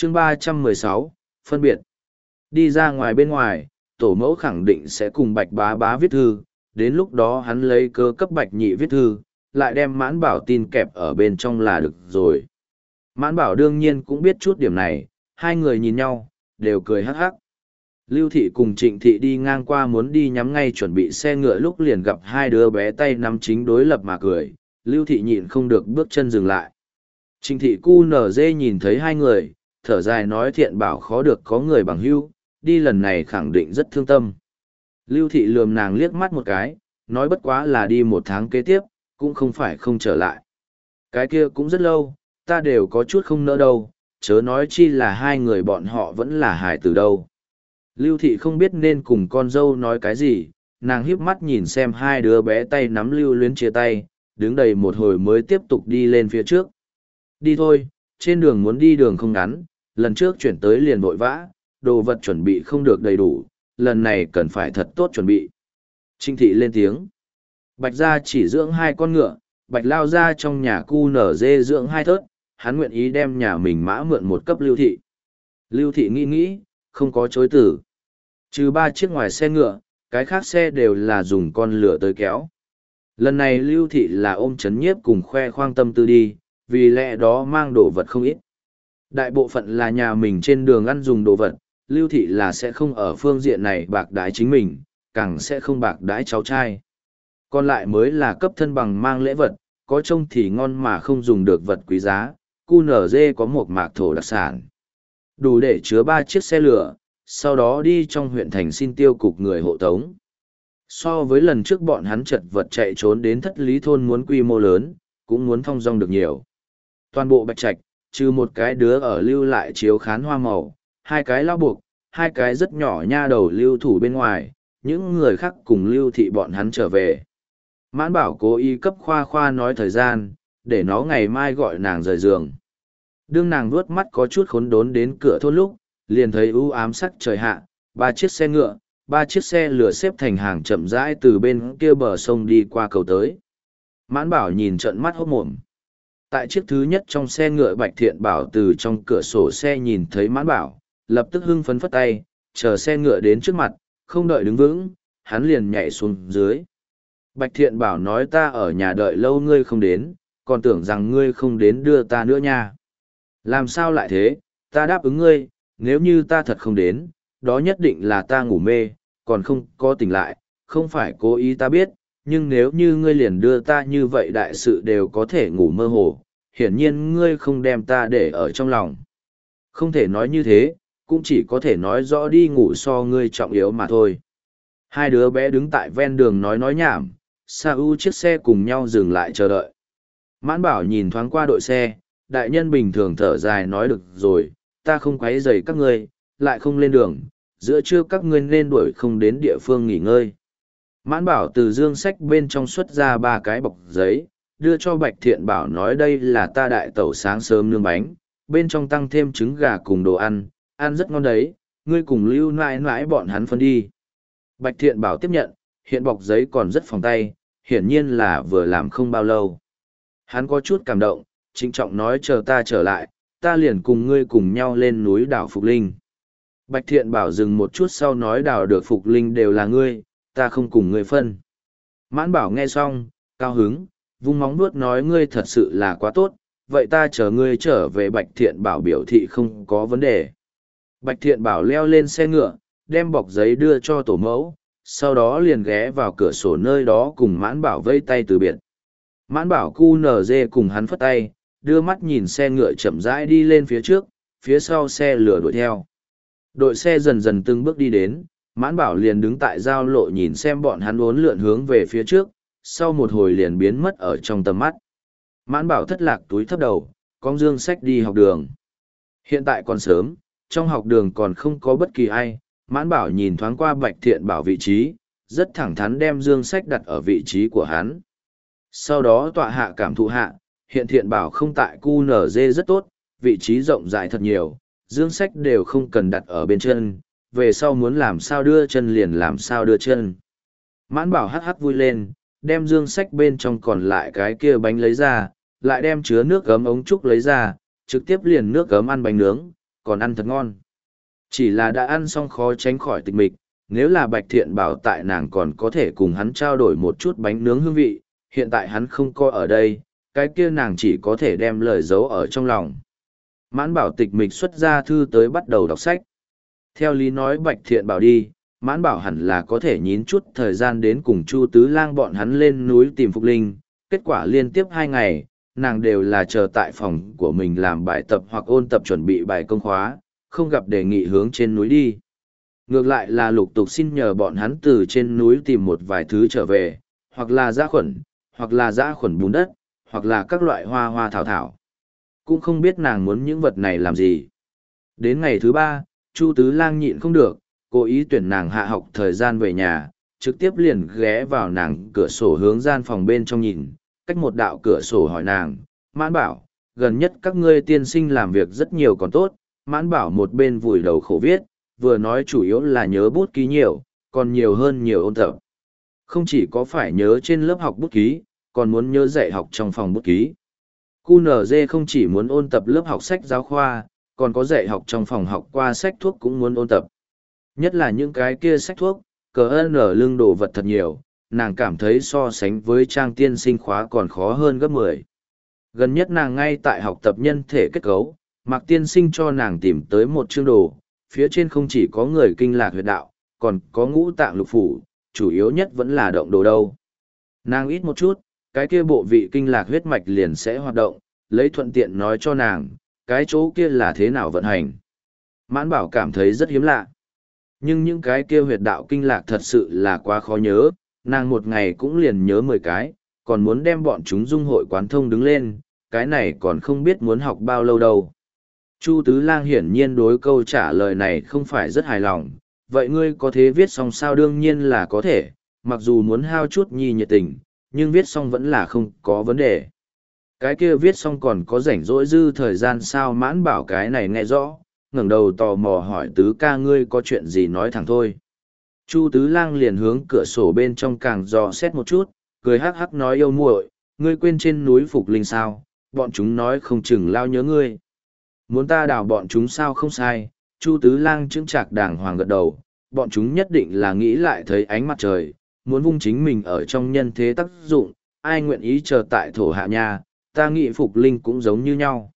Chương 316, phân biệt. Đi ra ngoài bên ngoài, tổ mẫu khẳng định sẽ cùng Bạch Bá Bá viết thư, đến lúc đó hắn lấy cớ cấp Bạch Nhị viết thư, lại đem Mãn Bảo tin kẹp ở bên trong là được rồi. Mãn Bảo đương nhiên cũng biết chút điểm này, hai người nhìn nhau, đều cười hắc hắc. Lưu Thị cùng Trịnh Thị đi ngang qua muốn đi nhắm ngay chuẩn bị xe ngựa lúc liền gặp hai đứa bé tay nắm chính đối lập mà cười, Lưu Thị nhịn không được bước chân dừng lại. Trịnh Thị cu nở dê nhìn thấy hai người, thở dài nói Thiện Bảo khó được có người bằng hữu, đi lần này khẳng định rất thương tâm. Lưu Thị lườm nàng liếc mắt một cái, nói bất quá là đi 1 tháng kế tiếp, cũng không phải không trở lại. Cái kia cũng rất lâu, ta đều có chút không nỡ đâu, chớ nói chi là hai người bọn họ vẫn là hài tử đâu. Lưu Thị không biết nên cùng con dâu nói cái gì, nàng híp mắt nhìn xem hai đứa bé tay nắm lưu luyến chia tay, đứng đầy một hồi mới tiếp tục đi lên phía trước. Đi thôi, trên đường muốn đi đường không ngắn, lần trước chuyển tới liền vội vã, đồ vật chuẩn bị không được đầy đủ, lần này cần phải thật tốt chuẩn bị. Trinh Thị lên tiếng. Bạch gia chỉ dưỡng 2 con ngựa, Bạch lao ra trong nhà cu nở dê dưỡng 2 thớt, hắn nguyện ý đem nhà mình mã mượn một cấp Lưu Thị. Lưu Thị nghĩ, không có chối từ. Trừ 3 chiếc ngoài xe ngựa, cái khác xe đều là dùng con lửa tới kéo. Lần này Lưu Thị là ôm chấn nhiếp cùng khoe khoang tâm tư đi, vì lẽ đó mang đồ vật không ít. Đại bộ phận là nhà mình trên đường ăn dùng đồ vật, Lưu Thị là sẽ không ở phương diện này bạc đái chính mình, càng sẽ không bạc đái cháu trai. Còn lại mới là cấp thân bằng mang lễ vật, có trông thì ngon mà không dùng được vật quý giá, cu nở dê có một mạc thổ đặc sản. Đủ để chứa 3 chiếc xe lửa, sau đó đi trong huyện thành xin tiêu cục người hộ tống. So với lần trước bọn hắn chật vật chạy trốn đến Thất Lý thôn muốn quy mô lớn, cũng muốn thong dong được nhiều. Toàn bộ Bạch Trạch, trừ một cái đứa ở lưu lại chiếu khán hoa màu, 2 cái lao buộc, 2 cái rất nhỏ nha đầu lưu thủ bên ngoài, những người khác cùng Lưu Thị bọn hắn trở về. Mãn Bảo cố ý cấp Khoa Khoa nói thời gian, để nó ngày mai gọi nàng rời giường. Đương nàng vuốt mắt có chút khốn đốn đến cửa thôn lúc, liền thấy u ám sắc trời hạ, 3 chiếc xe ngựa, 3 chiếc xe lửa xếp thành hàng chậm rãi từ bên kia bờ sông đi qua cầu tới. Mãn Bảo nhìn trợn mắt hốt mồm. Tại chiếc thứ nhất trong xe ngựa Bạch Thiện Bảo từ trong cửa sổ xe nhìn thấy Mãn Bảo, lập tức hưng phấn phất tay, chờ xe ngựa đến trước mặt, không đợi đứng vững, hắn liền nhảy xuống dưới. Bạch Thiện Bảo nói ta ở nhà đợi lâu ngươi không đến, còn tưởng rằng ngươi không đến đưa ta nữa nha. Làm sao lại thế, ta đáp ứng ngươi, nếu như ta thật không đến, đó nhất định là ta ngủ mê, còn không có tỉnh lại, không phải cố ý ta biết, nhưng nếu như ngươi liền đưa ta như vậy đại sự đều có thể ngủ mơ hồ, hiển nhiên ngươi không đem ta để ở trong lòng. Không thể nói như thế, cũng chỉ có thể nói rõ đi ngủ so ngươi trọng yếu mà thôi. Hai đứa bé đứng tại ven đường nói nhảm, Sa U chiếc xe cùng nhau dừng lại chờ đợi. Mãn Bảo nhìn thoáng qua đội xe, đại nhân bình thường thở dài nói được rồi, ta không quấy rầy các ngươi, lại không lên đường, giữa trưa các ngươi nên đuổi không đến địa phương nghỉ ngơi. Mãn Bảo từ dương sách bên trong xuất ra 3 cái bọc giấy, đưa cho Bạch Thiện Bảo nói đây là ta đại tẩu sáng sớm nướng bánh, bên trong tăng thêm trứng gà cùng đồ ăn, ăn rất ngon đấy, ngươi cùng Lưu nãi nãi bọn hắn phân đi. Bạch Thiện Bảo tiếp nhận, hiện bọc giấy còn rất phòng tay, hiển nhiên là vừa làm không bao lâu. Hắn có chút cảm động, trịnh trọng nói chờ ta trở lại, ta liền cùng ngươi cùng nhau lên núi đảo Phục Linh. Bạch Thiện Bảo dừng một chút sau nói đảo được Phục Linh đều là ngươi, ta không cùng ngươi phân. Mãn Bảo nghe xong, cao hứng, vung móng vuốt nói ngươi thật sự là quá tốt, vậy ta chờ ngươi trở về. Bạch Thiện Bảo biểu thị không có vấn đề. Bạch Thiện Bảo leo lên xe ngựa, đem bọc giấy đưa cho tổ mẫu, sau đó liền ghé vào cửa sổ nơi đó cùng Mãn Bảo vây tay từ biệt. Mãn Bảo cu nở dê cùng hắn phất tay, đưa mắt nhìn xe ngựa chậm rãi đi lên phía trước, phía sau xe lửa đuổi theo. Đội xe dần dần từng bước đi đến, Mãn Bảo liền đứng tại giao lộ nhìn xem bọn hắn uốn lượn hướng về phía trước, sau một hồi liền biến mất ở trong tầm mắt. Mãn Bảo thất lạc túi thấp đầu, cong dương sách đi học đường. Hiện tại còn sớm, trong học đường còn không có bất kỳ ai, Mãn Bảo nhìn thoáng qua Bạch Thiện Bảo vị trí, rất thẳng thắn đem dương sách đặt ở vị trí của hắn. Sau đó tọa hạ cảm thụ hạ, hiện Thiện Bảo không tại cu nở dê rất tốt, vị trí rộng rãi thật nhiều, dương sách đều không cần đặt ở bên chân, về sau muốn làm sao đưa chân liền làm sao đưa chân. Mãn Bảo hắc hắc vui lên, đem dương sách bên trong còn lại cái kia bánh lấy ra, lại đem chứa nước gấm ống trúc lấy ra, trực tiếp liền nước gấm ăn bánh nướng, còn ăn thật ngon. Chỉ là đã ăn xong khó tránh khỏi tịch mịch, nếu là Bạch Thiện Bảo tại nàng còn có thể cùng hắn trao đổi một chút bánh nướng hương vị, hiện tại hắn không coi ở đây, cái kia nàng chỉ có thể đem lời giấu ở trong lòng. Mãn Bảo tịch mịch xuất ra thư tới bắt đầu đọc sách. Theo lý nói Bạch Thiện Bảo đi, Mãn Bảo hẳn là có thể nhín chút thời gian đến cùng Chu Tứ Lang bọn hắn lên núi tìm Phục Linh, kết quả liên tiếp 2 ngày, nàng đều là chờ tại phòng của mình làm bài tập hoặc ôn tập chuẩn bị bài công khóa, không gặp đề nghị hướng trên núi đi. Ngược lại là lục tục xin nhờ bọn hắn từ trên núi tìm một vài thứ trở về, hoặc là dã khuẩn bùn đất, hoặc là các loại hoa hoa thảo thảo. Cũng không biết nàng muốn những vật này làm gì. Đến ngày thứ 3, Chu Tứ Lang nhịn không được, cố ý tuyển nàng hạ học thời gian về nhà, trực tiếp liền ghé vào nàng cửa sổ hướng gian phòng bên trong nhìn, cách một đạo cửa sổ hỏi nàng, Mãn Bảo, gần nhất các ngươi tiên sinh làm việc rất nhiều còn tốt. Mãn Bảo một bên vùi đầu khổ viết, vừa nói chủ yếu là nhớ bút ký nhiều, còn nhiều hơn nhiều ôn tập. Không chỉ có phải nhớ trên lớp học bút ký, còn muốn nhớ dạy học trong phòng bút ký. QNZ không chỉ muốn ôn tập lớp học sách giáo khoa, còn có dạy học trong phòng học qua sách thuốc cũng muốn ôn tập. Nhất là những cái kia sách thuốc, cờ ơn ở lưng đồ vật thật nhiều, nàng cảm thấy so sánh với trang tiên sinh khóa còn khó hơn gấp 10. Gần nhất nàng ngay tại học tập nhân thể kết cấu, Mạc tiên sinh cho nàng tìm tới một chương đồ, phía trên không chỉ có người kinh lạc huyệt đạo, còn có ngũ tạng lục phủ, chủ yếu nhất vẫn là động đồ đâu. Nàng ít một chút, cái kia bộ vị kinh lạc huyết mạch liền sẽ hoạt động, lấy thuận tiện nói cho nàng, cái chỗ kia là thế nào vận hành. Mãn Bảo cảm thấy rất hiếm lạ. Nhưng những cái kia huyệt đạo kinh lạc thật sự là quá khó nhớ, nàng một ngày cũng liền nhớ 10 cái, còn muốn đem bọn chúng dung hội quán thông đứng lên, cái này còn không biết muốn học bao lâu đâu. Chu Tứ Lang hiển nhiên đối câu trả lời này không phải rất hài lòng, vậy ngươi có thế viết xong sao? Đương nhiên là có thể, mặc dù muốn hao chút nhi nhiệt tình, nhưng viết xong vẫn là không có vấn đề. Cái kia viết xong còn có rảnh rỗi dư thời gian sao? Mãn Bảo cái này nghe rõ, ngẩng đầu tò mò hỏi Tứ ca ngươi có chuyện gì nói thẳng thôi. Chu Tứ Lang liền hướng cửa sổ bên trong càng dò xét một chút, cười hắc hắc nói yêu muội, ngươi quên trên núi Phục Linh sao? Bọn chúng nói không chừng lao nhớ ngươi. Muốn ta đào bọn chúng sao? Không sai. Chu Tứ Lang chững chạc đàng hoàng gật đầu, bọn chúng nhất định là nghĩ lại thấy ánh mặt trời, muốn vung chính mình ở trong nhân thế tác dụng, ai nguyện ý chờ tại thổ hạ nha, ta nghĩ Phục Linh cũng giống như nhau.